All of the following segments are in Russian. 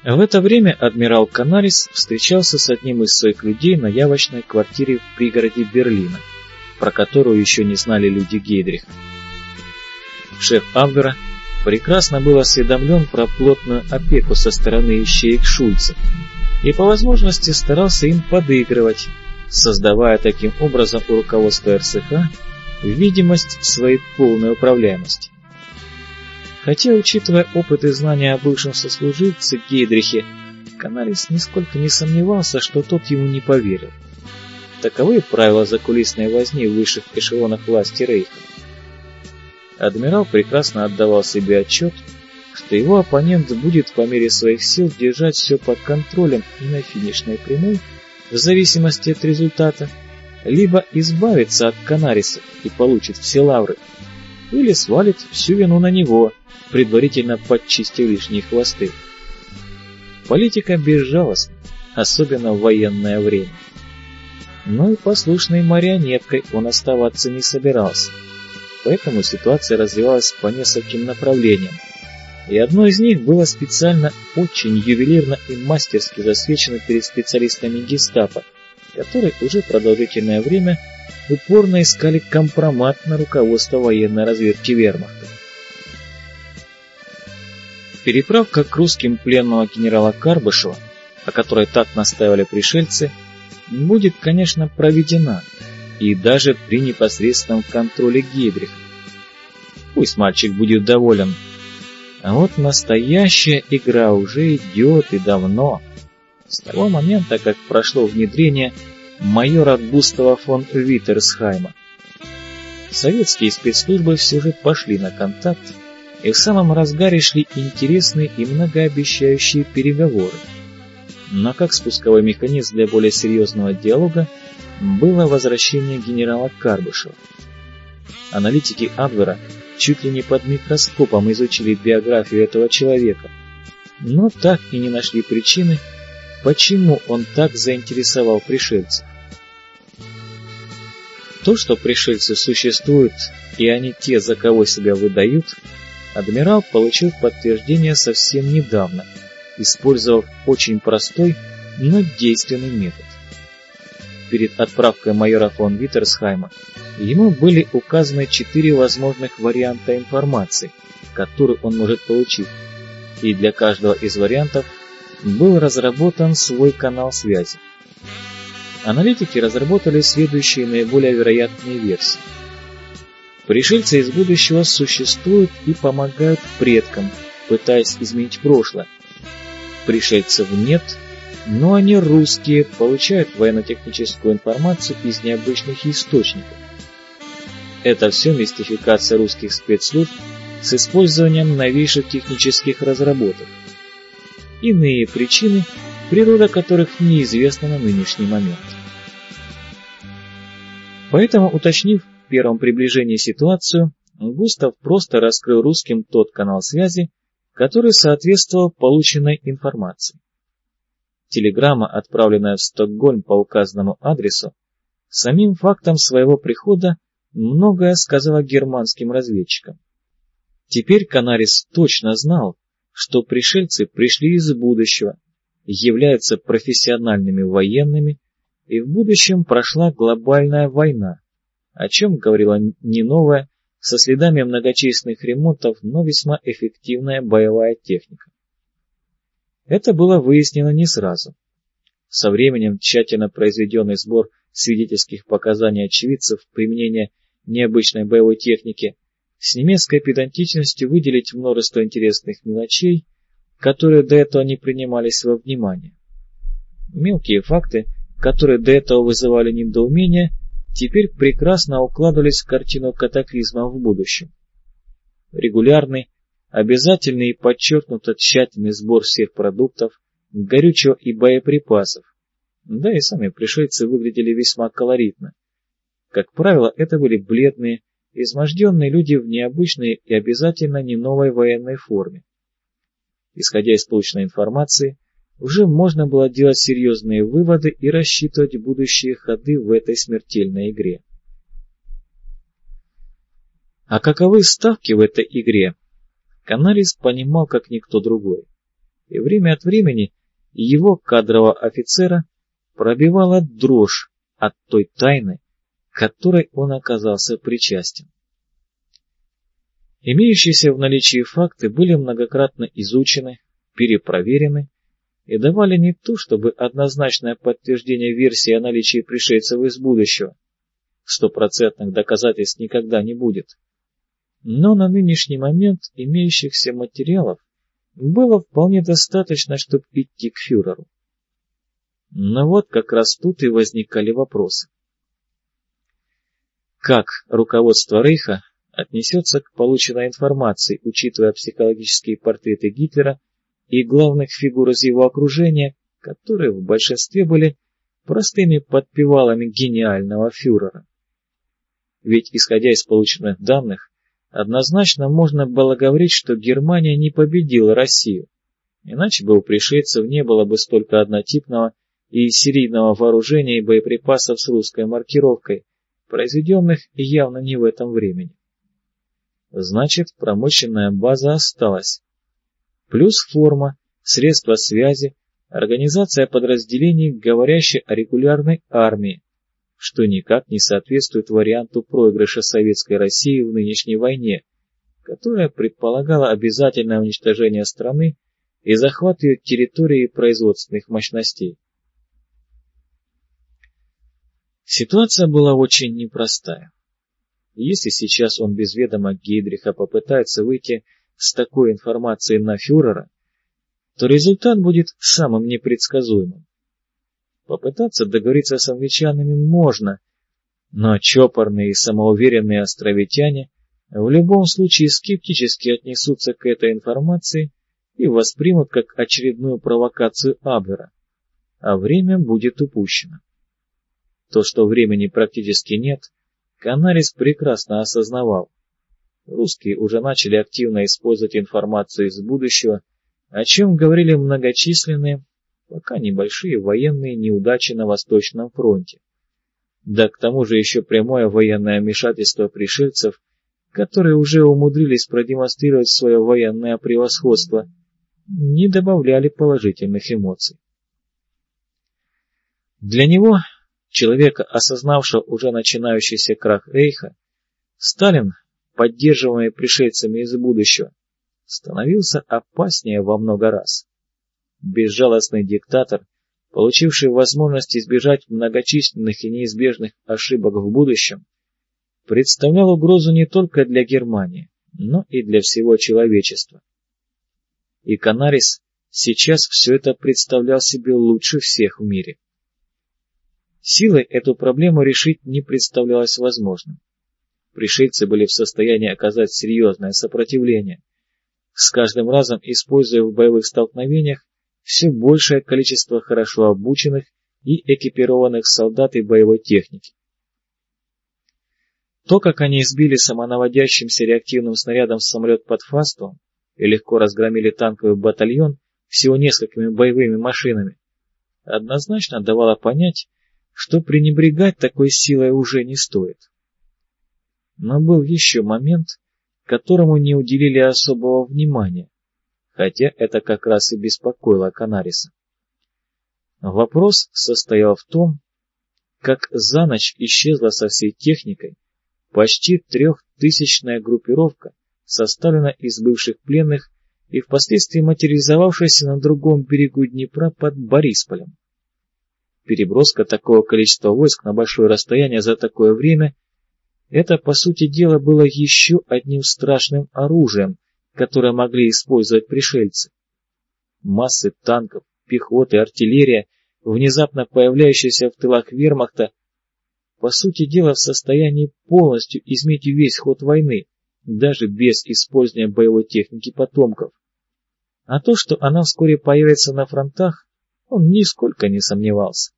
В это время адмирал Канарис встречался с одним из своих людей на явочной квартире в пригороде Берлина, про которую еще не знали люди Гейдриха. Шеф Абвера прекрасно был осведомлен про плотную опеку со стороны ищеек Шульцев и по возможности старался им подыгрывать, создавая таким образом у руководства РСХ видимость своей полной управляемости. Хотя, учитывая опыт и знания о бывшем сослуживце Гейдрихе, Канарис нисколько не сомневался, что тот ему не поверил. Таковы правила закулисной возни в высших эшелонах власти Рейха. Адмирал прекрасно отдавал себе отчет, что его оппонент будет по мере своих сил держать все под контролем и на финишной прямой, в зависимости от результата, либо избавиться от Канариса и получит все лавры, или свалит всю вину на него, предварительно подчистив лишние хвосты. Политика безжалостна, особенно в военное время. Но и послушной марионеткой он оставаться не собирался, поэтому ситуация развивалась по нескольким направлениям, и одно из них было специально очень ювелирно и мастерски засвечено перед специалистами гестапо, которые уже продолжительное время упорно искали компромат на руководство военной разведки вермахта. Переправка к русским пленного генерала Карбышева, о которой так настаивали пришельцы, будет, конечно, проведена, и даже при непосредственном контроле Гейдриха. Пусть мальчик будет доволен. А вот настоящая игра уже идет и давно, с того момента, как прошло внедрение майора Густава фон Виттерсхайма. Советские спецслужбы все же пошли на контакт, и в самом разгаре шли интересные и многообещающие переговоры. Но как спусковой механизм для более серьезного диалога было возвращение генерала Карбышева. Аналитики Абвера чуть ли не под микроскопом изучили биографию этого человека, но так и не нашли причины, почему он так заинтересовал пришельцев. То, что пришельцы существуют, и они те, за кого себя выдают, адмирал получил подтверждение совсем недавно, использовав очень простой, но действенный метод. Перед отправкой майора фон Виттерсхайма ему были указаны 4 возможных варианта информации, которую он может получить, и для каждого из вариантов был разработан свой канал связи. Аналитики разработали следующие наиболее вероятные версии. Пришельцы из будущего существуют и помогают предкам, пытаясь изменить прошлое. Пришельцев нет, но они русские, получают военно-техническую информацию из необычных источников. Это все мистификация русских спецслужб с использованием новейших технических разработок. Иные причины, природа которых неизвестна на нынешний момент. Поэтому, уточнив в первом приближении ситуацию, Густав просто раскрыл русским тот канал связи, который соответствовал полученной информации. Телеграмма, отправленная в Стокгольм по указанному адресу, самим фактом своего прихода многое сказала германским разведчикам. Теперь Канарис точно знал, что пришельцы пришли из будущего, являются профессиональными военными, и в будущем прошла глобальная война, о чем говорила не новая, со следами многочисленных ремонтов, но весьма эффективная боевая техника. Это было выяснено не сразу. Со временем тщательно произведенный сбор свидетельских показаний очевидцев применения необычной боевой техники с немецкой педантичностью выделить множество интересных мелочей, которые до этого не принимались во внимание. Мелкие факты, которые до этого вызывали недоумение, теперь прекрасно укладывались в картину катаклизма в будущем. Регулярный, обязательный и подчеркнуто тщательный сбор всех продуктов, горючего и боеприпасов, да и сами пришельцы выглядели весьма колоритно. Как правило, это были бледные, изможденные люди в необычной и обязательно не новой военной форме. Исходя из полученной информации, уже можно было делать серьезные выводы и рассчитывать будущие ходы в этой смертельной игре. А каковы ставки в этой игре, Канарис понимал как никто другой. и время от времени его кадрового офицера пробивала дрожь от той тайны, к которой он оказался причастен. Имеющиеся в наличии факты были многократно изучены, перепроверены и давали не то чтобы однозначное подтверждение версии о наличии пришельцев из будущего, стопроцентных доказательств никогда не будет, но на нынешний момент имеющихся материалов было вполне достаточно, чтобы идти к фюреру. Но вот как раз тут и возникали вопросы. Как руководство Рейха отнесется к полученной информации, учитывая психологические портреты Гитлера и главных фигур из его окружения, которые в большинстве были простыми подпевалами гениального фюрера? Ведь, исходя из полученных данных, однозначно можно было говорить, что Германия не победила Россию, иначе бы у пришельцев не было бы столько однотипного и серийного вооружения и боеприпасов с русской маркировкой, произведенных явно не в этом времени. Значит, промышленная база осталась. Плюс форма, средства связи, организация подразделений, говорящая о регулярной армии, что никак не соответствует варианту проигрыша Советской России в нынешней войне, которая предполагала обязательное уничтожение страны и захват ее территории и производственных мощностей. Ситуация была очень непростая. Если сейчас он без ведома Гейдриха попытается выйти с такой информацией на фюрера, то результат будет самым непредсказуемым. Попытаться договориться с англичанами можно, но чопорные и самоуверенные островитяне в любом случае скептически отнесутся к этой информации и воспримут как очередную провокацию Абвера, а время будет упущено. То, что времени практически нет, Канарис прекрасно осознавал. Русские уже начали активно использовать информацию из будущего, о чем говорили многочисленные, пока небольшие военные неудачи на Восточном фронте. Да к тому же еще прямое военное вмешательство пришельцев, которые уже умудрились продемонстрировать свое военное превосходство, не добавляли положительных эмоций. Для него, человека, осознавшего уже начинающийся крах Рейха, Сталин, поддерживаемый пришельцами из будущего, становился опаснее во много раз. Безжалостный диктатор, получивший возможность избежать многочисленных и неизбежных ошибок в будущем, представлял угрозу не только для Германии, но и для всего человечества. И Канарис сейчас все это представлял себе лучше всех в мире. Силой эту проблему решить не представлялось возможным. Пришельцы были в состоянии оказать серьезное сопротивление, с каждым разом используя в боевых столкновениях все большее количество хорошо обученных и экипированных солдат и боевой техники. То, как они избили самонаводящимся реактивным снарядом самолет под Фастовым и легко разгромили танковый батальон всего несколькими боевыми машинами, однозначно давало понять, что пренебрегать такой силой уже не стоит. Но был еще момент, которому не уделили особого внимания, хотя это как раз и беспокоило Канариса. Вопрос состоял в том, как за ночь исчезла со всей техникой почти 3000-я группировка, составленная из бывших пленных и впоследствии материализовавшаяся на другом берегу Днепра под Борисполем. Переброска такого количества войск на большое расстояние за такое время — это, по сути дела, было еще одним страшным оружием, которое могли использовать пришельцы. Массы танков, пехоты, артиллерия, внезапно появляющиеся в тылах вермахта, по сути дела в состоянии полностью изменить весь ход войны, даже без использования боевой техники потомков. А то, что она вскоре появится на фронтах, он нисколько не сомневался.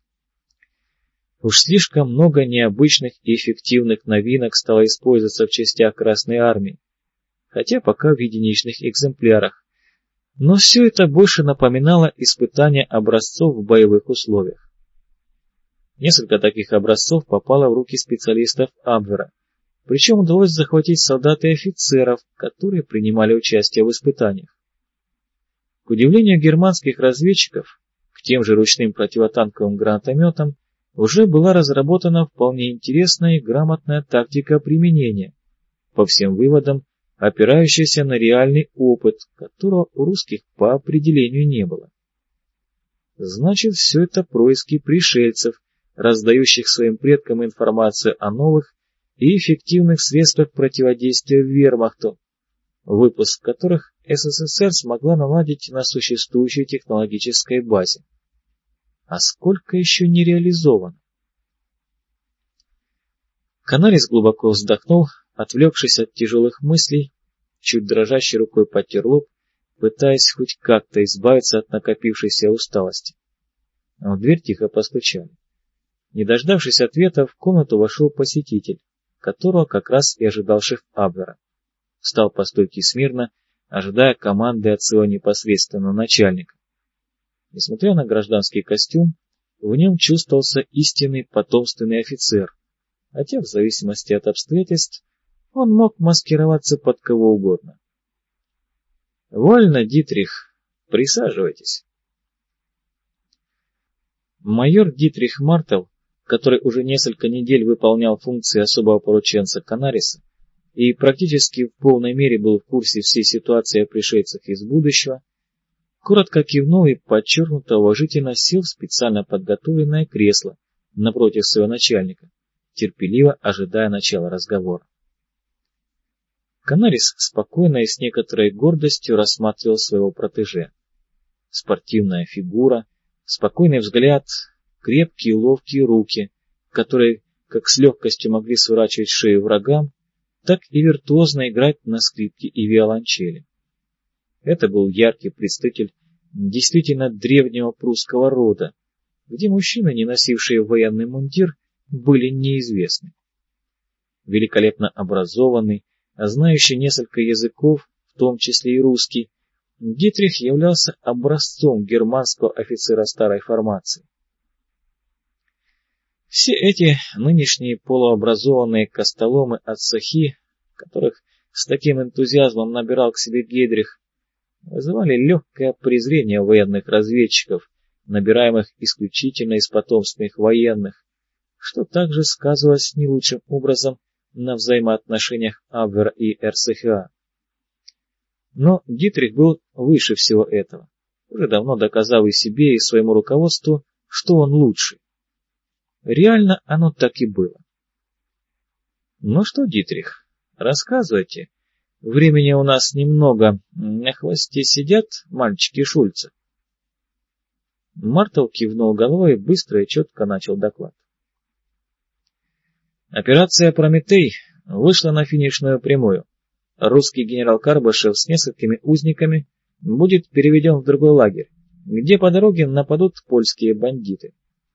Уж слишком много необычных и эффективных новинок стало использоваться в частях Красной Армии, хотя пока в единичных экземплярах, но все это больше напоминало испытание образцов в боевых условиях. Несколько таких образцов попало в руки специалистов Абвера, причем удалось захватить солдат и офицеров, которые принимали участие в испытаниях. К удивлению германских разведчиков, к тем же ручным противотанковым гранатометам уже была разработана вполне интересная и грамотная тактика применения, по всем выводам, опирающаяся на реальный опыт, которого у русских по определению не было. Значит, все это происки пришельцев, раздающих своим предкам информацию о новых и эффективных средствах противодействия вермахту, выпуск которых СССР смогла наладить на существующей технологической базе. А сколько еще не реализовано? Канарис глубоко вздохнул, отвлекшись от тяжелых мыслей, чуть дрожащей рукой потер лоб, пытаясь хоть как-то избавиться от накопившейся усталости. В дверь тихо постучали. Не дождавшись ответа, в комнату вошел посетитель, которого как раз и ожидал шеф Абвера. Встал по стойке смирно, ожидая команды от своего непосредственного начальника. Несмотря на гражданский костюм, в нем чувствовался истинный потомственный офицер, хотя в зависимости от обстоятельств он мог маскироваться под кого угодно. «Вольно, Дитрих, присаживайтесь». Майор Дитрих Мартел, который уже несколько недель выполнял функции особого порученца Канариса и практически в полной мере был в курсе всей ситуации о пришельцах из будущего, коротко кивнул и подчеркнуто уважительно сел в специально подготовленное кресло напротив своего начальника, терпеливо ожидая начала разговора. Канарис спокойно и с некоторой гордостью рассматривал своего протеже. Спортивная фигура, спокойный взгляд, крепкие ловкие руки, которые как с легкостью могли сворачивать шею врагам, так и виртуозно играть на скрипке и виолончели. Это был яркий представитель действительно древнего прусского рода, где мужчины, не носившие военный мундир, были неизвестны. Великолепно образованный, знающий несколько языков, в том числе и русский, Дитрих являлся образцом германского офицера старой формации. Все эти нынешние полуобразованные костоломы от Сахи, которых с таким энтузиазмом набирал к себе Гейдрих, вызывали легкое презрение военных разведчиков, набираемых исключительно из потомственных военных, что также сказывалось не лучшим образом на взаимоотношениях Абвера и РСХА. Но Дитрих был выше всего этого, уже давно доказав и себе, и своему руководству, что он лучший. Реально оно так и было. Ну что, Дитрих, рассказывайте. Времени у нас немного. На хвосте сидят мальчики Шульца. Мартел кивнул головой и быстро и четко начал доклад. Операция «Прометей» вышла на финишную прямую. Русский генерал Карбышев с несколькими узниками будет переведен в другой лагерь, где по дороге нападут польские бандиты.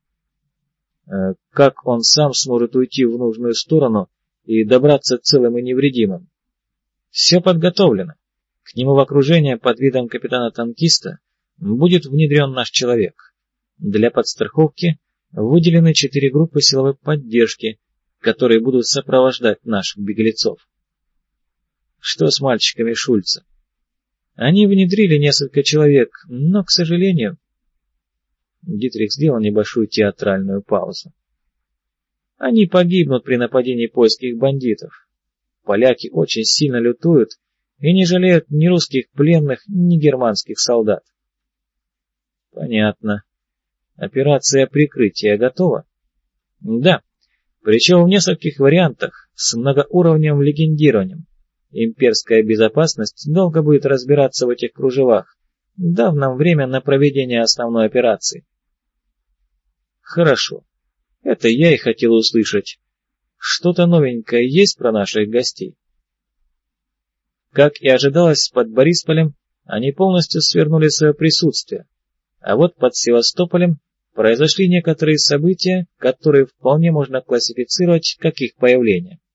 Как он сам сможет уйти в нужную сторону и добраться целым и невредимым? Все подготовлено. К нему в окружение под видом капитана-танкиста будет внедрен наш человек. Для подстраховки выделены 4 группы силовой поддержки, которые будут сопровождать наших беглецов. Что с мальчиками Шульца? Они внедрили несколько человек, но, к сожалению... Дитрих сделал небольшую театральную паузу. Они погибнут при нападении польских бандитов. Поляки очень сильно лютуют и не жалеют ни русских пленных, ни германских солдат. Понятно. Операция прикрытия готова? Да, причем в нескольких вариантах с многоуровневым легендированием. Имперская безопасность долго будет разбираться в этих кружевах, дав нам время на проведение основной операции. Хорошо. Это я и хотел услышать. Что-то новенькое есть про наших гостей? Как и ожидалось, под Борисполем они полностью свернули свое присутствие, а вот под Севастополем произошли некоторые события, которые вполне можно классифицировать как их появление.